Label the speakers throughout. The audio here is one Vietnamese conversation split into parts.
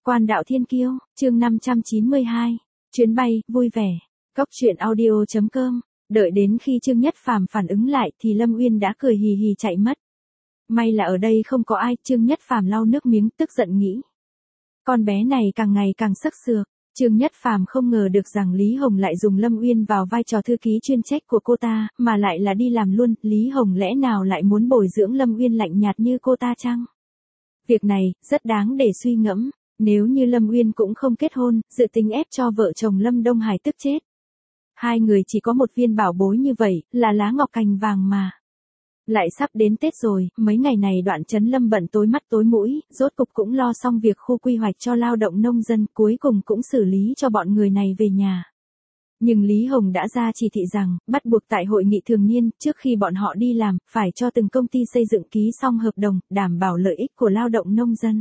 Speaker 1: Quan đạo thiên kiêu, chương 592. Chuyến bay, vui vẻ. Góc truyện audio.com. Đợi đến khi Trương Nhất Phàm phản ứng lại thì Lâm Uyên đã cười hì hì chạy mất. May là ở đây không có ai, Trương Nhất Phàm lau nước miếng tức giận nghĩ. Con bé này càng ngày càng sắc sược. Trương Nhất Phàm không ngờ được rằng Lý Hồng lại dùng Lâm Uyên vào vai trò thư ký chuyên trách của cô ta, mà lại là đi làm luôn, Lý Hồng lẽ nào lại muốn bồi dưỡng Lâm Uyên lạnh nhạt như cô ta chăng? Việc này, rất đáng để suy ngẫm. Nếu như Lâm Uyên cũng không kết hôn, dự tính ép cho vợ chồng Lâm Đông Hải tức chết. Hai người chỉ có một viên bảo bối như vậy, là lá ngọc cành vàng mà. Lại sắp đến Tết rồi, mấy ngày này Đoạn Chấn Lâm bận tối mắt tối mũi, rốt cục cũng lo xong việc khu quy hoạch cho lao động nông dân, cuối cùng cũng xử lý cho bọn người này về nhà. Nhưng Lý Hồng đã ra chỉ thị rằng, bắt buộc tại hội nghị thường niên, trước khi bọn họ đi làm, phải cho từng công ty xây dựng ký xong hợp đồng, đảm bảo lợi ích của lao động nông dân.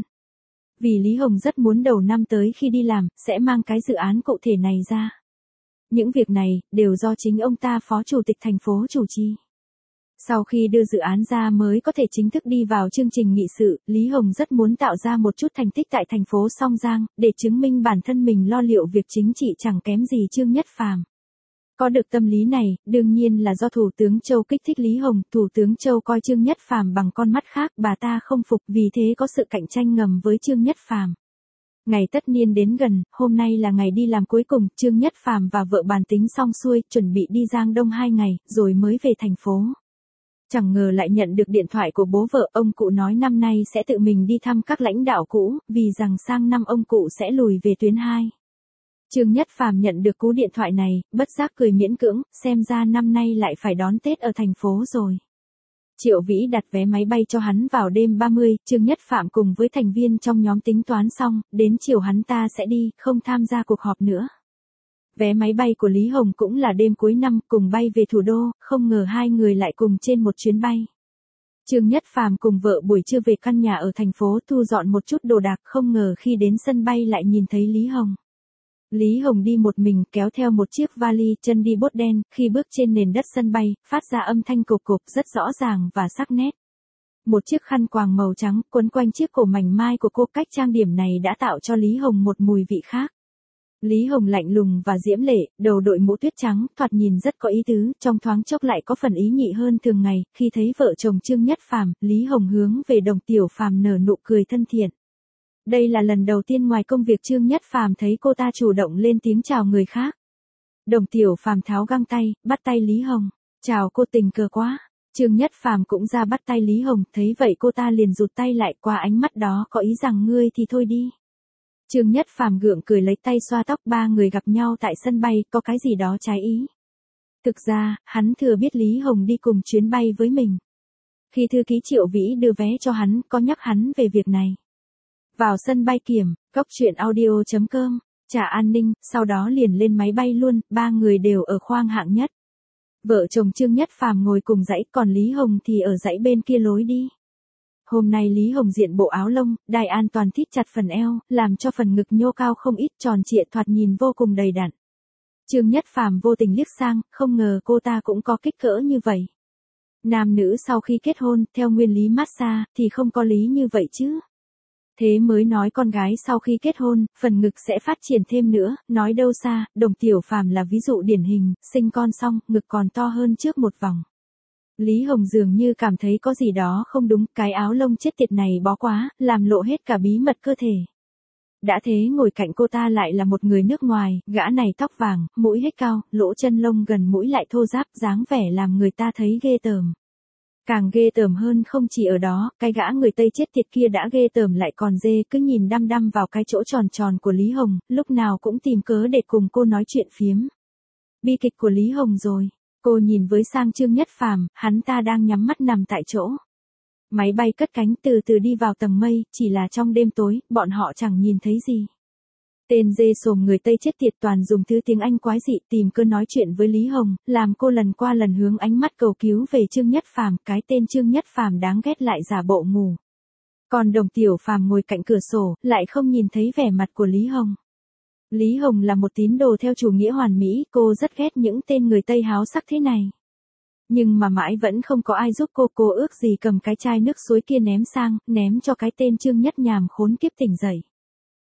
Speaker 1: Vì Lý Hồng rất muốn đầu năm tới khi đi làm, sẽ mang cái dự án cụ thể này ra. Những việc này, đều do chính ông ta phó chủ tịch thành phố chủ trì. Sau khi đưa dự án ra mới có thể chính thức đi vào chương trình nghị sự, Lý Hồng rất muốn tạo ra một chút thành tích tại thành phố Song Giang, để chứng minh bản thân mình lo liệu việc chính trị chẳng kém gì Trương Nhất Phàm. Có được tâm lý này, đương nhiên là do Thủ tướng Châu kích thích Lý Hồng, Thủ tướng Châu coi Trương Nhất Phàm bằng con mắt khác, bà ta không phục, vì thế có sự cạnh tranh ngầm với Trương Nhất Phàm. Ngày tất niên đến gần, hôm nay là ngày đi làm cuối cùng, Trương Nhất Phàm và vợ bàn tính xong xuôi, chuẩn bị đi Giang Đông 2 ngày, rồi mới về thành phố. Chẳng ngờ lại nhận được điện thoại của bố vợ, ông cụ nói năm nay sẽ tự mình đi thăm các lãnh đạo cũ, vì rằng sang năm ông cụ sẽ lùi về tuyến 2. Trương Nhất Phàm nhận được cú điện thoại này, bất giác cười miễn cưỡng, xem ra năm nay lại phải đón Tết ở thành phố rồi. Triệu Vĩ đặt vé máy bay cho hắn vào đêm 30, Trương Nhất Phàm cùng với thành viên trong nhóm tính toán xong, đến chiều hắn ta sẽ đi, không tham gia cuộc họp nữa. Vé máy bay của Lý Hồng cũng là đêm cuối năm, cùng bay về thủ đô, không ngờ hai người lại cùng trên một chuyến bay. Trương Nhất Phàm cùng vợ buổi trưa về căn nhà ở thành phố thu dọn một chút đồ đạc, không ngờ khi đến sân bay lại nhìn thấy Lý Hồng. Lý Hồng đi một mình, kéo theo một chiếc vali, chân đi bốt đen, khi bước trên nền đất sân bay, phát ra âm thanh cộp cộp rất rõ ràng và sắc nét. Một chiếc khăn quàng màu trắng quấn quanh chiếc cổ mảnh mai của cô, cách trang điểm này đã tạo cho Lý Hồng một mùi vị khác. Lý Hồng lạnh lùng và diễm lệ, đầu đội mũ tuyết trắng, thoạt nhìn rất có ý tứ, trong thoáng chốc lại có phần ý nhị hơn thường ngày. Khi thấy vợ chồng Trương Nhất Phàm, Lý Hồng hướng về Đồng Tiểu Phàm nở nụ cười thân thiện. Đây là lần đầu tiên ngoài công việc Trương Nhất Phàm thấy cô ta chủ động lên tiếng chào người khác. Đồng Tiểu Phàm tháo găng tay, bắt tay Lý Hồng. Chào cô, tình cờ quá. Trương Nhất Phàm cũng ra bắt tay Lý Hồng, thấy vậy cô ta liền rụt tay lại, qua ánh mắt đó có ý rằng ngươi thì thôi đi. Trương Nhất Phàm gượng cười lấy tay xoa tóc, ba người gặp nhau tại sân bay, có cái gì đó trái ý. Thực ra, hắn thừa biết Lý Hồng đi cùng chuyến bay với mình. Khi thư ký Triệu Vĩ đưa vé cho hắn, có nhắc hắn về việc này. Vào sân bay kiểm, góc truyện audio.com, trả an ninh, sau đó liền lên máy bay luôn, ba người đều ở khoang hạng nhất. Vợ chồng Trương Nhất Phàm ngồi cùng dãy, còn Lý Hồng thì ở dãy bên kia lối đi. Hôm nay Lý Hồng diện bộ áo lông, đai an toàn thít chặt phần eo, làm cho phần ngực nhô cao không ít, tròn trịa thoạt nhìn vô cùng đầy đặn. Trương Nhất Phàm vô tình liếc sang, không ngờ cô ta cũng có kích cỡ như vậy. Nam nữ sau khi kết hôn, theo nguyên lý massage, thì không có lý như vậy chứ. Thế mới nói con gái sau khi kết hôn, phần ngực sẽ phát triển thêm nữa, nói đâu xa, Đồng Tiểu Phàm là ví dụ điển hình, sinh con xong, ngực còn to hơn trước một vòng. Lý Hồng dường như cảm thấy có gì đó không đúng, cái áo lông chết tiệt này bó quá, làm lộ hết cả bí mật cơ thể. Đã thế ngồi cạnh cô ta lại là một người nước ngoài, gã này tóc vàng, mũi hết cao, lỗ chân lông gần mũi lại thô ráp, dáng vẻ làm người ta thấy ghê tởm. Càng ghê tởm hơn không chỉ ở đó, cái gã người Tây chết tiệt kia đã ghê tởm lại còn dê, cứ nhìn đăm đăm vào cái chỗ tròn tròn của Lý Hồng, lúc nào cũng tìm cớ để cùng cô nói chuyện phiếm. Bi kịch của Lý Hồng rồi. Cô nhìn với sang Trương Nhất Phàm, hắn ta đang nhắm mắt nằm tại chỗ. Máy bay cất cánh từ từ đi vào tầng mây, chỉ là trong đêm tối, bọn họ chẳng nhìn thấy gì. Tên dê sồm người Tây chết tiệt toàn dùng thứ tiếng Anh quái dị tìm cơ nói chuyện với Lý Hồng, làm cô lần qua lần hướng ánh mắt cầu cứu về Trương Nhất Phàm, cái tên Trương Nhất Phàm đáng ghét lại giả bộ ngủ. Còn Đồng Tiểu Phàm ngồi cạnh cửa sổ, lại không nhìn thấy vẻ mặt của Lý Hồng. Lý Hồng là một tín đồ theo chủ nghĩa hoàn mỹ, cô rất ghét những tên người Tây háo sắc thế này. Nhưng mà mãi vẫn không có ai giúp cô ước gì cầm cái chai nước suối kia ném sang, ném cho cái tên Trương Nhất nhàm khốn kiếp tỉnh dậy.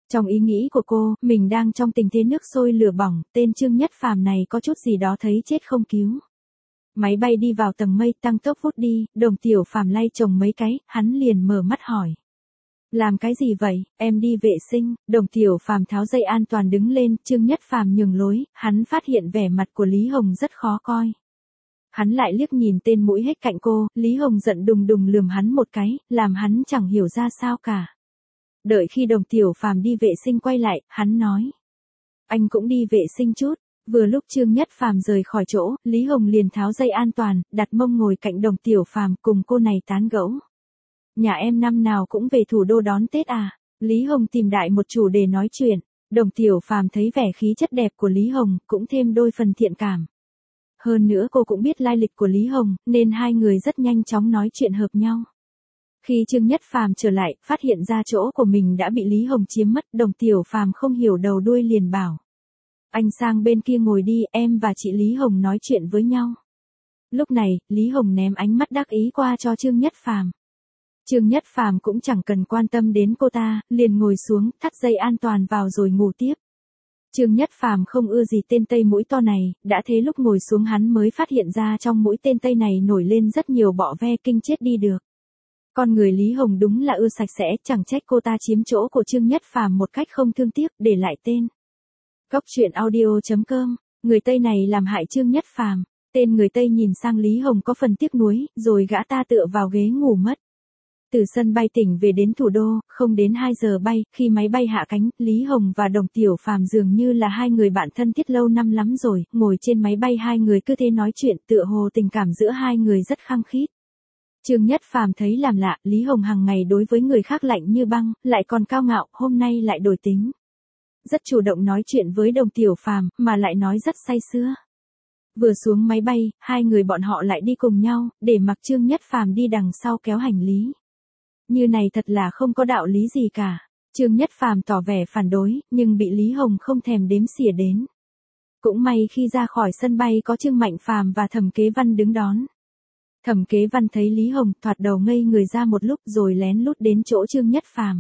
Speaker 1: Trong ý nghĩ của cô, mình đang trong tình thế nước sôi lửa bỏng, tên Trương Nhất Phàm này có chút gì đó thấy chết không cứu. Máy bay đi vào tầng mây tăng tốc vút đi, Đồng Tiểu Phàm lay chồng mấy cái, hắn liền mở mắt hỏi. Làm cái gì vậy, em đi vệ sinh, Đồng Tiểu Phàm tháo dây an toàn đứng lên, Trương Nhất Phàm nhường lối, hắn phát hiện vẻ mặt của Lý Hồng rất khó coi. Hắn lại liếc nhìn tên mũi hết cạnh cô, Lý Hồng giận đùng đùng lườm hắn một cái, làm hắn chẳng hiểu ra sao cả. Đợi khi Đồng Tiểu Phàm đi vệ sinh quay lại, hắn nói. Anh cũng đi vệ sinh chút. Vừa lúc Trương Nhất Phàm rời khỏi chỗ, Lý Hồng liền tháo dây an toàn, đặt mông ngồi cạnh Đồng Tiểu Phàm cùng cô này tán gẫu. Nhà em năm nào cũng về thủ đô đón Tết à? Lý Hồng tìm đại một chủ đề nói chuyện. Đồng Tiểu Phàm thấy vẻ khí chất đẹp của Lý Hồng, cũng thêm đôi phần thiện cảm. Hơn nữa cô cũng biết lai lịch của Lý Hồng, nên hai người rất nhanh chóng nói chuyện hợp nhau. Khi Trương Nhất Phàm trở lại, phát hiện ra chỗ của mình đã bị Lý Hồng chiếm mất, Đồng Tiểu Phàm không hiểu đầu đuôi liền bảo. Anh sang bên kia ngồi đi, em và chị Lý Hồng nói chuyện với nhau. Lúc này, Lý Hồng ném ánh mắt đắc ý qua cho Trương Nhất Phàm. Trương Nhất Phàm cũng chẳng cần quan tâm đến cô ta, liền ngồi xuống, thắt dây an toàn vào rồi ngủ tiếp. Trương Nhất Phàm không ưa gì tên Tây mũi to này, đã thế lúc ngồi xuống hắn mới phát hiện ra trong mũi tên Tây này nổi lên rất nhiều bọ ve kinh chết đi được. Con người Lý Hồng đúng là ưa sạch sẽ, chẳng trách cô ta chiếm chỗ của Trương Nhất Phàm một cách không thương tiếc, để lại tên. Cóc truyện audio.com, người Tây này làm hại Trương Nhất Phàm. Tên người Tây nhìn sang Lý Hồng có phần tiếc nuối, rồi gã ta tựa vào ghế ngủ mất. Từ sân bay tỉnh về đến thủ đô, không đến 2 giờ bay, khi máy bay hạ cánh, Lý Hồng và Đồng Tiểu Phàm dường như là hai người bạn thân thiết lâu năm lắm rồi, ngồi trên máy bay hai người cứ thế nói chuyện, tựa hồ tình cảm giữa hai người rất khăng khít. Trương Nhất Phàm thấy làm lạ, Lý Hồng hàng ngày đối với người khác lạnh như băng, lại còn cao ngạo, hôm nay lại đổi tính. Rất chủ động nói chuyện với Đồng Tiểu Phàm, mà lại nói rất say sưa. Vừa xuống máy bay, hai người bọn họ lại đi cùng nhau, để mặc Trương Nhất Phàm đi đằng sau kéo hành lý. Như này thật là không có đạo lý gì cả. Trương Nhất Phàm tỏ vẻ phản đối, nhưng bị Lý Hồng không thèm đếm xỉa đến. Cũng may khi ra khỏi sân bay có Trương Mạnh Phàm và Thẩm Kế Văn đứng đón. Thẩm Kế Văn thấy Lý Hồng, thoạt đầu ngây người ra một lúc rồi lén lút đến chỗ Trương Nhất Phàm.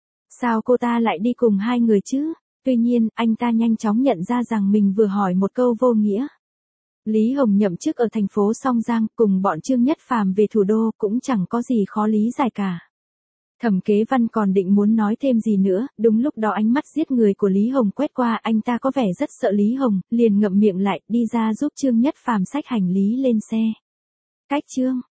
Speaker 1: Sao cô ta lại đi cùng hai người chứ? Tuy nhiên, anh ta nhanh chóng nhận ra rằng mình vừa hỏi một câu vô nghĩa. Lý Hồng nhậm chức ở thành phố Song Giang, cùng bọn Trương Nhất Phàm về thủ đô, cũng chẳng có gì khó lý giải cả. Thẩm Kế Văn còn định muốn nói thêm gì nữa, đúng lúc đó ánh mắt giết người của Lý Hồng quét qua, anh ta có vẻ rất sợ Lý Hồng, liền ngậm miệng lại, đi ra giúp Trương Nhất Phàm xách hành lý lên xe. Cách chương